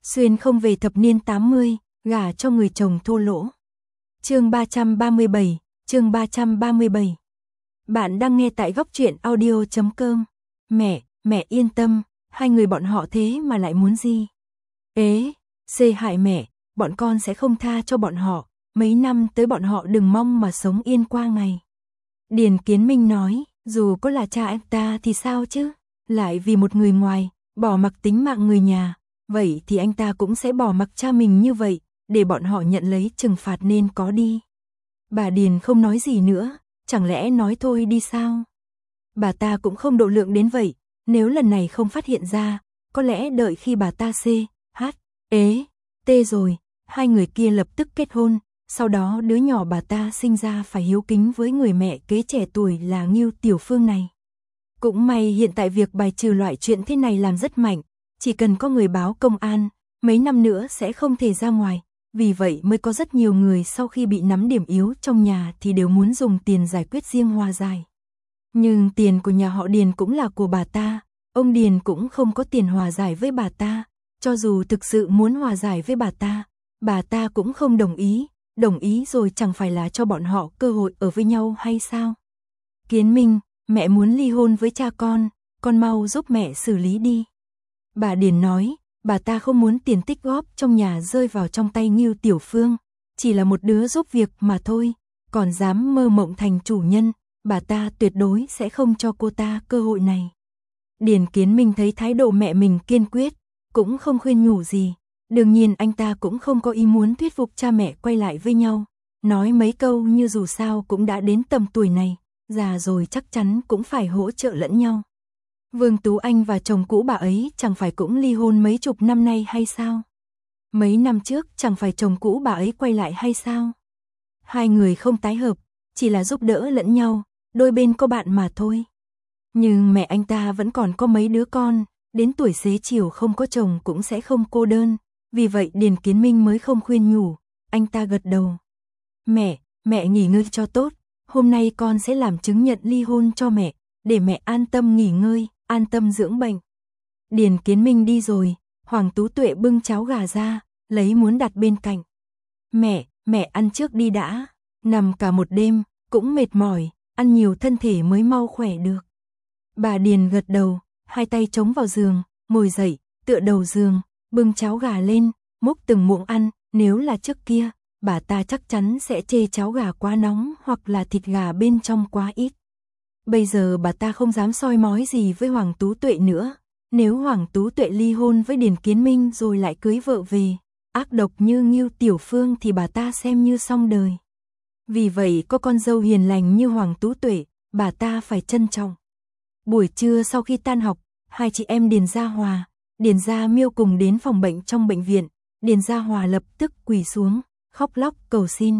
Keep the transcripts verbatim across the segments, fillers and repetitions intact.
Xuyên không về thập niên tám mươi, gả cho người chồng thô lỗ. Chương ba trăm ba mươi bảy, chương ba trăm ba mươi bảy. Bạn đang nghe tại góc truyện audio chấm com. Mẹ, mẹ yên tâm, hai người bọn họ thế mà lại muốn gì? Ế, xê hại mẹ, bọn con sẽ không tha cho bọn họ, mấy năm tới bọn họ đừng mong mà sống yên qua ngày. Điền Kiến Minh nói, dù có là cha anh ta thì sao chứ, lại vì một người ngoài, bỏ mặc tính mạng người nhà, vậy thì anh ta cũng sẽ bỏ mặc cha mình như vậy, để bọn họ nhận lấy trừng phạt nên có đi. Bà Điền không nói gì nữa, chẳng lẽ nói thôi đi sao? Bà ta cũng không độ lượng đến vậy, nếu lần này không phát hiện ra, có lẽ đợi khi bà ta xê, hát, ế, tê rồi, hai người kia lập tức kết hôn, sau đó đứa nhỏ bà ta sinh ra phải hiếu kính với người mẹ kế trẻ tuổi là Ngưu Tiểu Phương này. Cũng may hiện tại việc bài trừ loại chuyện thế này làm rất mạnh, chỉ cần có người báo công an, mấy năm nữa sẽ không thể ra ngoài, vì vậy mới có rất nhiều người sau khi bị nắm điểm yếu trong nhà thì đều muốn dùng tiền giải quyết riêng hòa giải. Nhưng tiền của nhà họ Điền cũng là của bà ta, ông Điền cũng không có tiền hòa giải với bà ta, cho dù thực sự muốn hòa giải với bà ta, bà ta cũng không đồng ý, đồng ý rồi chẳng phải là cho bọn họ cơ hội ở với nhau hay sao? Kiến Minh, mẹ muốn ly hôn với cha con, con mau giúp mẹ xử lý đi. Bà Điền nói, bà ta không muốn tiền tích góp trong nhà rơi vào trong tay Ngưu Tiểu Phương, chỉ là một đứa giúp việc mà thôi, còn dám mơ mộng thành chủ nhân, bà ta tuyệt đối sẽ không cho cô ta cơ hội này. Điền Kiến Minh thấy thái độ mẹ mình kiên quyết, cũng không khuyên nhủ gì, đương nhiên anh ta cũng không có ý muốn thuyết phục cha mẹ quay lại với nhau, nói mấy câu như dù sao cũng đã đến tầm tuổi này, già rồi chắc chắn cũng phải hỗ trợ lẫn nhau. Vương Tú Anh và chồng cũ bà ấy chẳng phải cũng ly hôn mấy chục năm nay hay sao? Mấy năm trước chẳng phải chồng cũ bà ấy quay lại hay sao? Hai người không tái hợp, chỉ là giúp đỡ lẫn nhau, đôi bên có bạn mà thôi. Nhưng mẹ anh ta vẫn còn có mấy đứa con, đến tuổi xế chiều không có chồng cũng sẽ không cô đơn, vì vậy Điền Kiến Minh mới không khuyên nhủ, anh ta gật đầu. Mẹ, mẹ nghỉ ngơi cho tốt, hôm nay con sẽ làm chứng nhận ly hôn cho mẹ, để mẹ an tâm nghỉ ngơi, an tâm dưỡng bệnh. Điền Kiến Minh đi rồi, Hoàng Tú Tuệ bưng cháo gà ra, lấy muốn đặt bên cạnh. Mẹ, mẹ ăn trước đi đã, nằm cả một đêm, cũng mệt mỏi, ăn nhiều thân thể mới mau khỏe được. Bà Điền gật đầu, hai tay chống vào giường, ngồi dậy, tựa đầu giường, bưng cháo gà lên, múc từng muỗng ăn, nếu là trước kia, bà ta chắc chắn sẽ chê cháo gà quá nóng hoặc là thịt gà bên trong quá ít. Bây giờ bà ta không dám soi mói gì với Hoàng Tú Tuệ nữa, nếu Hoàng Tú Tuệ ly hôn với Điền Kiến Minh rồi lại cưới vợ về, ác độc như Ngưu Tiểu Phương thì bà ta xem như xong đời. Vì vậy có con dâu hiền lành như Hoàng Tú Tuệ, bà ta phải trân trọng. Buổi trưa sau khi tan học, hai chị em Điền Gia Hòa, Điền Gia Miêu cùng đến phòng bệnh trong bệnh viện, Điền Gia Hòa lập tức quỳ xuống, khóc lóc cầu xin.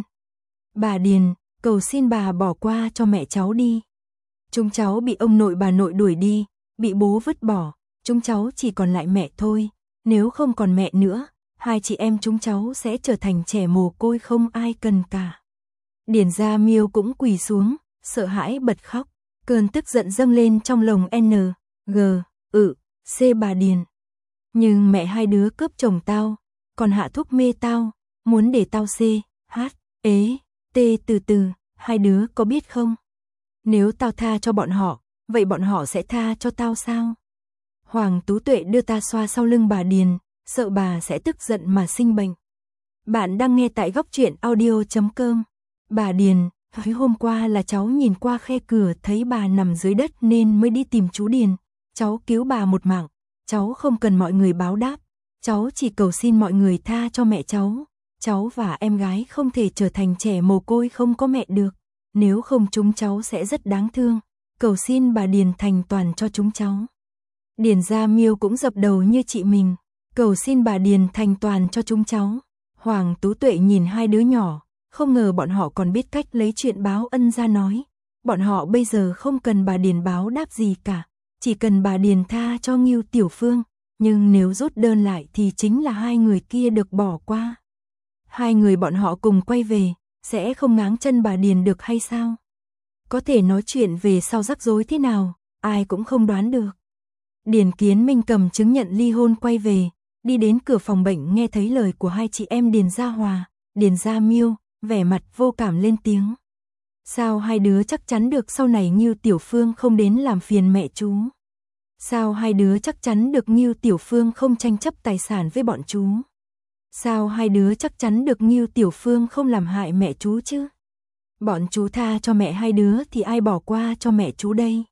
Bà Điền, cầu xin bà bỏ qua cho mẹ cháu đi. Chúng cháu bị ông nội bà nội đuổi đi, bị bố vứt bỏ, chúng cháu chỉ còn lại mẹ thôi, nếu không còn mẹ nữa, hai chị em chúng cháu sẽ trở thành trẻ mồ côi không ai cần cả. Điền Gia Miêu cũng quỳ xuống, sợ hãi bật khóc, cơn tức giận dâng lên trong lồng N, G, ự, C bà Điền. Nhưng mẹ hai đứa cướp chồng tao, còn hạ thuốc mê tao, muốn để tao C, H, ế, T từ từ, hai đứa có biết không? Nếu tao tha cho bọn họ, vậy bọn họ sẽ tha cho tao sao? Hoàng Tú Tuệ đưa ta xoa sau lưng bà Điền, sợ bà sẽ tức giận mà sinh bệnh. Bạn đang nghe tại góc truyện audio chấm com. Bà Điền, hôm qua là cháu nhìn qua khe cửa thấy bà nằm dưới đất nên mới đi tìm chú Điền. Cháu cứu bà một mạng, cháu không cần mọi người báo đáp, cháu chỉ cầu xin mọi người tha cho mẹ cháu. Cháu và em gái không thể trở thành trẻ mồ côi không có mẹ được, nếu không chúng cháu sẽ rất đáng thương. Cầu xin bà Điền thành toàn cho chúng cháu. Điền Gia Miêu cũng dập đầu như chị mình, cầu xin bà Điền thành toàn cho chúng cháu. Hoàng Tú Tuệ nhìn hai đứa nhỏ, không ngờ bọn họ còn biết cách lấy chuyện báo ân ra nói. Bọn họ bây giờ không cần bà Điền báo đáp gì cả, chỉ cần bà Điền tha cho Ngưu Tiểu Phương, nhưng nếu rút đơn lại thì chính là hai người kia được bỏ qua. Hai người bọn họ cùng quay về, sẽ không ngáng chân bà Điền được hay sao? Có thể nói chuyện về sau rắc rối thế nào, ai cũng không đoán được. Điền Kiến Minh cầm chứng nhận ly hôn quay về, đi đến cửa phòng bệnh nghe thấy lời của hai chị em Điền Gia Hòa, Điền Gia Miêu, vẻ mặt vô cảm lên tiếng. Sao hai đứa chắc chắn được sau này Ngưu Tiểu Phương không đến làm phiền mẹ chú? Sao hai đứa chắc chắn được Ngưu Tiểu Phương không tranh chấp tài sản với bọn chú? Sao hai đứa chắc chắn được Ngưu Tiểu Phương không làm hại mẹ chú chứ? Bọn chú tha cho mẹ hai đứa thì ai bỏ qua cho mẹ chú đây?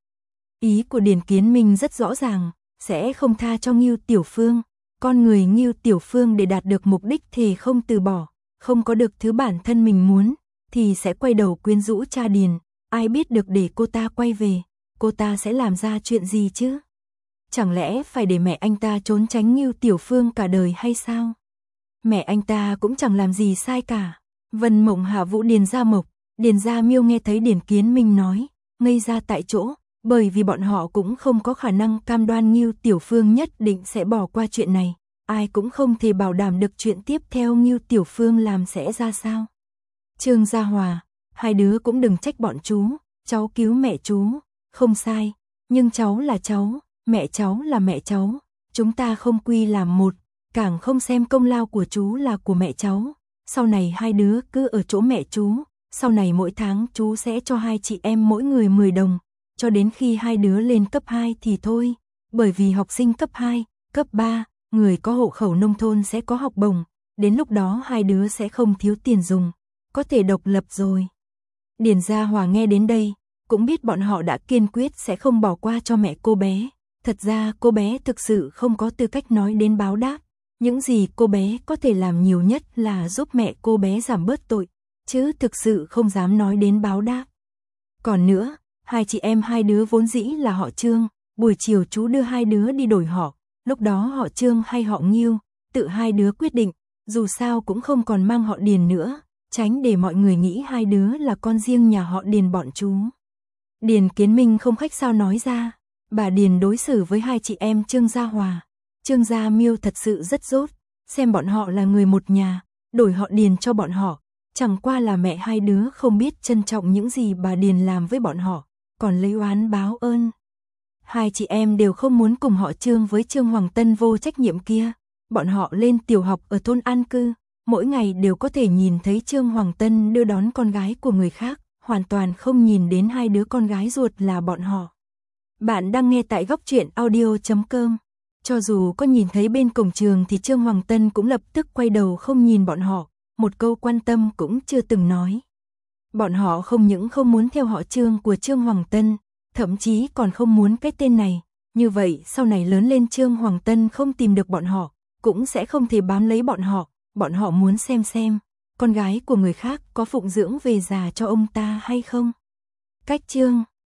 Ý của Điền Kiến Minh rất rõ ràng, sẽ không tha cho Ngưu Tiểu Phương. Con người Ngưu Tiểu Phương để đạt được mục đích thì không từ bỏ, không có được thứ bản thân mình muốn, thì sẽ quay đầu quyến rũ cha Điền. Ai biết được để cô ta quay về, cô ta sẽ làm ra chuyện gì chứ? Chẳng lẽ phải để mẹ anh ta trốn tránh Ngưu Tiểu Phương cả đời hay sao? Mẹ anh ta cũng chẳng làm gì sai cả. Vân Mộng Hạ Vũ Điền Gia Mộc, Điền Gia Miêu nghe thấy Điền Kiến Minh nói, ngây ra tại chỗ, bởi vì bọn họ cũng không có khả năng cam đoan Ngưu Tiểu Phương nhất định sẽ bỏ qua chuyện này, ai cũng không thể bảo đảm được chuyện tiếp theo Ngưu Tiểu Phương làm sẽ ra sao. Trương Gia Hòa, hai đứa cũng đừng trách bọn chú, cháu cứu mẹ chú, không sai, nhưng cháu là cháu, mẹ cháu là mẹ cháu, chúng ta không quy làm một, càng không xem công lao của chú là của mẹ cháu. Sau này hai đứa cứ ở chỗ mẹ chú, sau này mỗi tháng chú sẽ cho hai chị em mỗi người mười đồng, cho đến khi hai đứa lên cấp hai thì thôi, bởi vì học sinh cấp hai, cấp ba, người có hộ khẩu nông thôn sẽ có học bổng, đến lúc đó hai đứa sẽ không thiếu tiền dùng, có thể độc lập rồi. Điền Gia Hòa nghe đến đây, cũng biết bọn họ đã kiên quyết sẽ không bỏ qua cho mẹ cô bé, thật ra cô bé thực sự không có tư cách nói đến báo đáp. Những gì cô bé có thể làm nhiều nhất là giúp mẹ cô bé giảm bớt tội, chứ thực sự không dám nói đến báo đáp. Còn nữa, hai chị em hai đứa vốn dĩ là họ Trương, buổi chiều chú đưa hai đứa đi đổi họ, lúc đó họ Trương hay họ Ngưu, tự hai đứa quyết định, dù sao cũng không còn mang họ Điền nữa, tránh để mọi người nghĩ hai đứa là con riêng nhà họ Điền bọn chú. Điền Kiến Minh không khách sao nói ra, bà Điền đối xử với hai chị em Trương Gia Hòa, Trương Gia Miêu thật sự rất dốt, xem bọn họ là người một nhà, đổi họ Điền cho bọn họ, chẳng qua là mẹ hai đứa không biết trân trọng những gì bà Điền làm với bọn họ, còn lấy oán báo ơn. Hai chị em đều không muốn cùng họ Trương với Trương Hoàng Tân vô trách nhiệm kia, bọn họ lên tiểu học ở thôn an cư, mỗi ngày đều có thể nhìn thấy Trương Hoàng Tân đưa đón con gái của người khác, hoàn toàn không nhìn đến hai đứa con gái ruột là bọn họ. Bạn đang nghe tại góc truyện audio chấm com. Cho dù có nhìn thấy bên cổng trường thì Trương Hoàng Tân cũng lập tức quay đầu không nhìn bọn họ, một câu quan tâm cũng chưa từng nói. Bọn họ không những không muốn theo họ Trương của Trương Hoàng Tân, thậm chí còn không muốn cái tên này, như vậy sau này lớn lên Trương Hoàng Tân không tìm được bọn họ, cũng sẽ không thể bám lấy bọn họ, bọn họ muốn xem xem, con gái của người khác có phụng dưỡng về già cho ông ta hay không. Cách Trương